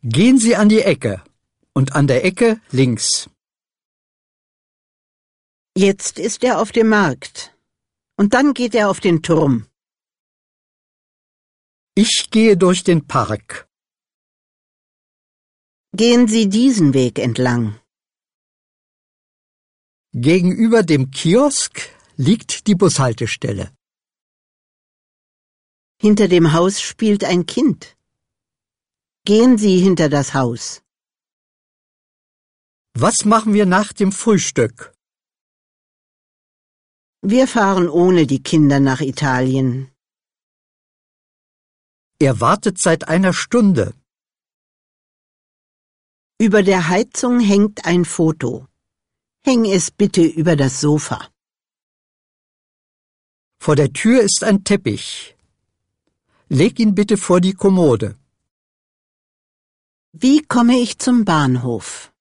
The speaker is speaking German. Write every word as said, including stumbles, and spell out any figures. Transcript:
Gehen Sie an die Ecke und an der Ecke links. Jetzt ist er auf dem Markt. Und dann geht er auf den Turm. Ich gehe durch den Park. Gehen Sie diesen Weg entlang. Gegenüber dem Kiosk liegt die Bushaltestelle. Hinter dem Haus spielt ein Kind. Gehen Sie hinter das Haus. Was machen wir nach dem Frühstück? Wir fahren ohne die Kinder nach Italien. Er wartet seit einer Stunde. Über der Heizung hängt ein Foto. Häng es bitte über das Sofa. Vor der Tür ist ein Teppich. Leg ihn bitte vor die Kommode. Wie komme ich zum Bahnhof?